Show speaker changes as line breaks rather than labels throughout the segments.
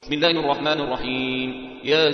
بسم الله الرحمن الرحيم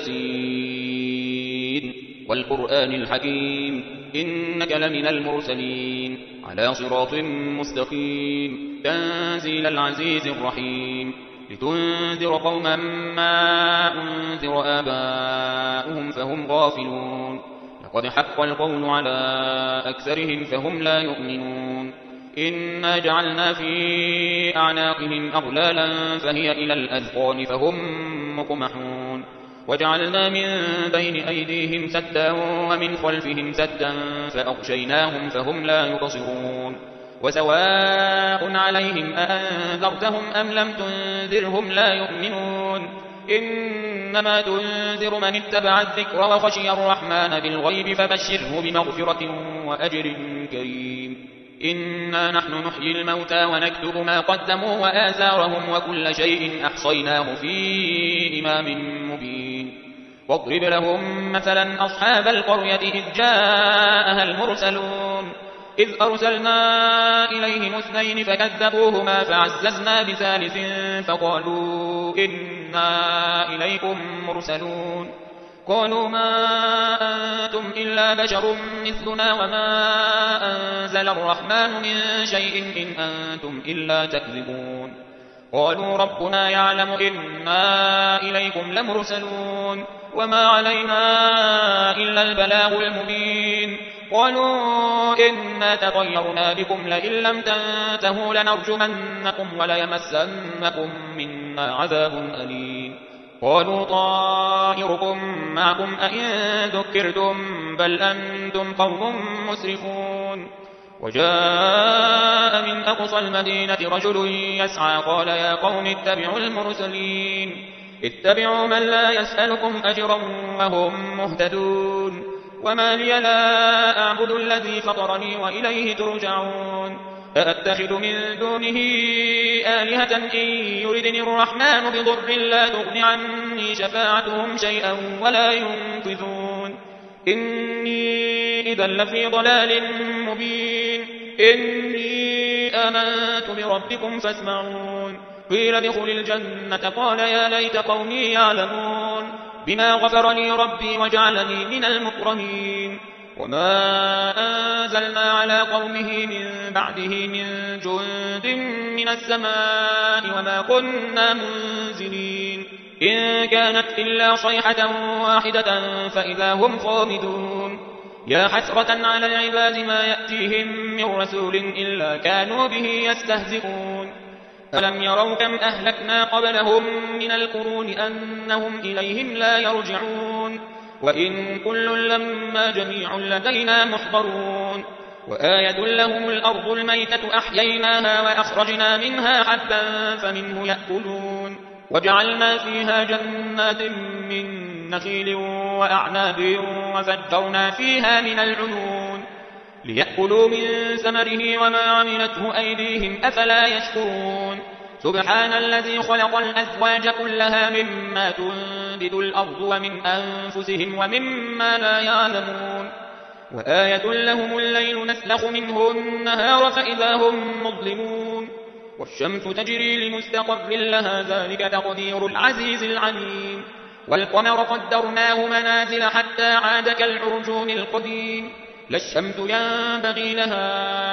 ياسين والقرآن الحكيم إنك لمن المرسلين على صراط مستقيم تنزيل العزيز الرحيم لتنذر قوما ما أنذر آباؤهم فهم غافلون لقد حق القول على أكثرهم فهم لا يؤمنون إنا جعلنا في أعناقهم أغلالا فهي إلى الأذقان فهم مقمحون وجعلنا من بين أيديهم سدا ومن خلفهم سدا فأغشيناهم فهم لا يبصرون وسواء عليهم أأنذرتهم أم لم تنذرهم لا يؤمنون إنما تنذر من اتبع الذكر وخشي الرحمن بالغيب فبشره بمغفرة وأجر كريم إنا نحن نحيي الموتى ونكتب ما قدموا وآثارهم وكل شيء أحصيناه في إمام مبين واضرب لهم مثلا أصحاب القرية إذ جاءها المرسلون إذ أرسلنا إليهم اثنين فكذبوهما فعززنا بثالث فقالوا إنا إليكم مرسلون قالوا ما أنتم إلا بشر مثلنا وما أنزل الرحمن من شيء إن أنتم إلا تكذبون قالوا ربنا يعلم إنا إليكم لمرسلون وما علينا إلا البلاغ المبين قالوا إنا تطيرنا بكم لئن لم تنتهوا لنرجمنكم وليمسنكم منا عذاب أليم قالوا طائركم معكم أئن ذكرتم بل أنتم قوم مسرفون وجاء من أقصى المدينة رجل يسعى قال يا قوم اتبعوا المرسلين اتبعوا من لا يسألكم أجرا وهم مهتدون وما لي لا أعبد الذي فطرني وإليه ترجعون أأتخذ من دونه آلهة إن يردني الرحمن بضر لا تغن عني شفاعتهم شيئا ولا ينقذون إني إذا لفي ضلال مبين إني آمنت بربكم فاسمعون قيل ادخل الجنة قال يا ليت قومي يعلمون بما غفر لي ربي وجعلني من المكرمين وما أنزلنا على قومه من بعده من جند من السماء وما كنا منزلين إن كانت إلا صيحة واحدة فإذا هم خامدون يا حسرة على العباد ما يأتيهم من رسول إلا كانوا به يستهزئون ألم يروا كم أهلكنا قبلهم من القرون أنهم إليهم لا يرجعون وإن كل لما جميع لدينا محضرون وآية لهم الأرض الميتة أحييناها وأخرجنا منها حبا فمنه يأكلون وجعلنا فيها جنات من نخيل وأعناب وفجرنا فيها من العيون ليأكلوا من ثمره وما عملته أيديهم أفلا يشكرون سبحان الذي خلق الأزواج كلها مما تنبت الأرض ومن أنفسهم ومما لا يعلمون وآية لهم الليل نسلخ منه النهار فإذا هم مظلمون والشمس تجري لمستقر لها ذلك تقدير العزيز العليم والقمر قدرناه منازل حتى عاد كالعرجون القديم لا الشمس ينبغي لها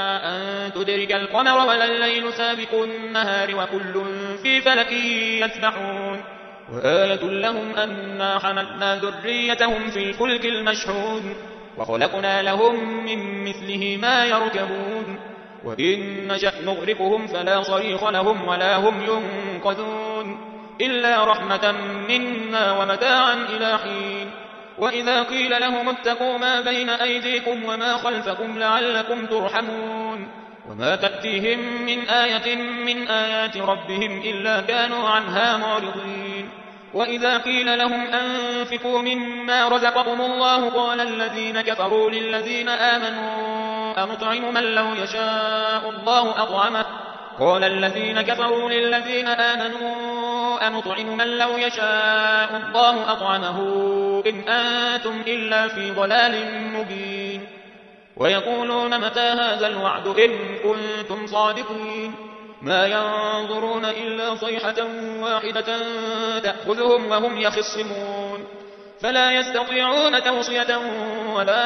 أن تدرك القمر ولا الليل سابق النهار وكل في فلك يسبحون وآية لهم أنا حملنا ذريتهم في الفلك المشحون وخلقنا لهم من مثله ما يركبون وإن نشأ نغرقهم فلا صريخ لهم ولا هم ينقذون إلا رحمة منا ومتاعا إلى حين وإذا قيل لهم اتقوا ما بين أيديكم وما خلفكم لعلكم ترحمون وما تأتيهم من آية من آيات ربهم إلا كانوا عنها معرضين وإذا قيل لهم أنفقوا مما رزقكم الله قال الذين كفروا للذين آمنوا أنطعم من لو يشاء الله أطعمه قال الذين كفروا للذين آمنوا أنطعم من لو يشاء الله أطعمه إن أنتم إلا في ضلال مبين ويقولون متى هذا الوعد إن كنتم صادقين ما ينظرون إلا صيحة واحدة تأخذهم وهم يخصمون فلا يستطيعون توصية ولا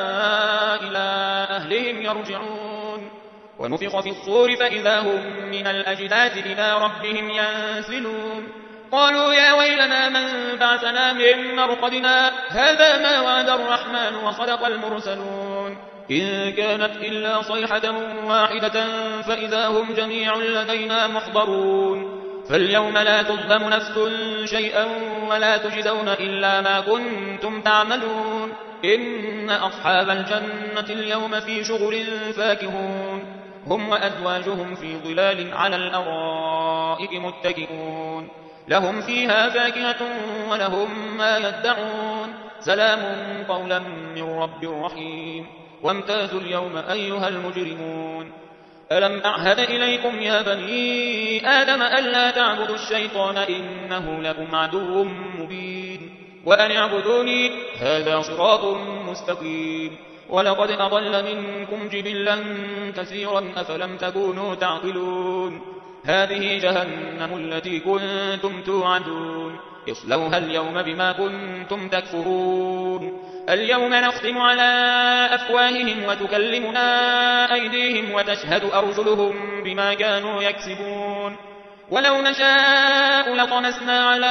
إلى أهلهم يرجعون ونفخ في الصور فإذا هم من الأجداث إلى ربهم ينسلون قالوا يا ويلنا من بعثنا من مرقدنا هذا ما وعد الرحمن وصدق المرسلون إن كانت إلا صيحة واحدة فإذا هم جميع لدينا محضرون فاليوم لا تظلم نفس شيئا ولا تجزون إلا ما كنتم تعملون إن أصحاب الجنة اليوم في شغل فاكهون هم وأزواجهم في ظلال على الأرائك متكئون لهم فيها فاكهة ولهم ما يدعون سلام قولا من رب رحيم وامتازوا اليوم أيها المجرمون ألم أعهد إليكم يا بني آدم ألا تعبدوا الشيطان إنه لكم عدو مبين وأن اعبدوني هذا صراط مستقيم ولقد أضل منكم جبلا كثيرا أفلم تكونوا تعقلون هذه جهنم التي كنتم توعدون اصلوها اليوم بما كنتم تكفرون اليوم نختم على أفواههم وتكلمنا أيديهم وتشهد أرجلهم بما كانوا يكسبون ولو نشاء لطمسنا على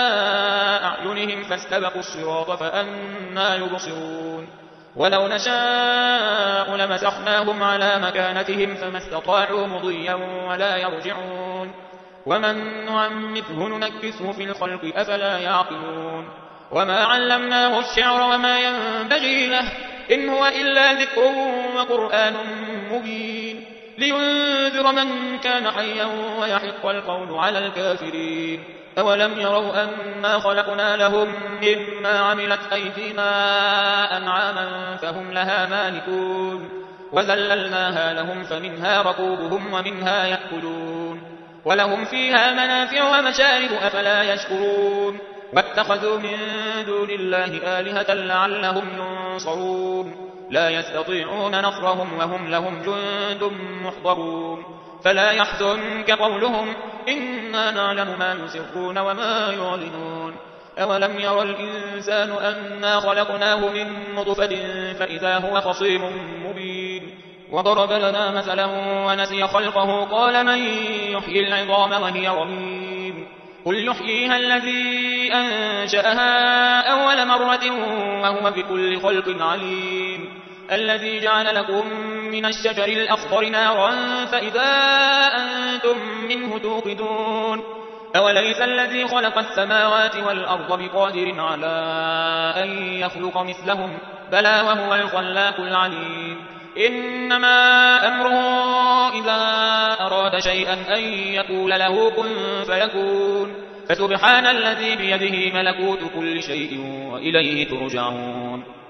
أعينهم فاستبقوا الصراط فأنى يبصرون ولو نشاء لمسخناهم على مكانتهم فما استطاعوا مضيا ولا يرجعون ومن نعمره ننكسه في الخلق أفلا يعقلون وما علمناه الشعر وما ينبغي له إن هو إلا ذكر وقرآن مبين لينذر من كان حيا ويحق القول على الكافرين أولم يروا أنا خلقنا لهم مما عملت أيدينا أنعاما فهم لها مالكون وذللناها لهم فمنها ركوبهم ومنها يأكلون ولهم فيها منافع ومشارب أفلا يشكرون واتخذوا من دون الله آلهة لعلهم ينصرون لا يستطيعون نصرهم وهم لهم جند محضرون فلا يحزنك قولهم إنا نعلم ما يسرون وما يعلنون أولم يرى الإنسان أنا خلقناه من نطفة فإذا هو خصيم مبين وضرب لنا مثلا ونسي خلقه قال من يحيي العظام وهي رميم قل يحييها الذي أنشأها أول مرة وهو بكل خلق عليم الذي جعل لكم من الشجر الأخضر نارا فإذا أنتم منه توقدون أوليس الذي خلق السماوات والأرض بقادر على أن يخلق مثلهم بلى وهو الخلاق العليم إنما أمره إذا أراد شيئا أن يقول له كن فيكون فسبحان الذي بيده ملكوت كل شيء وإليه ترجعون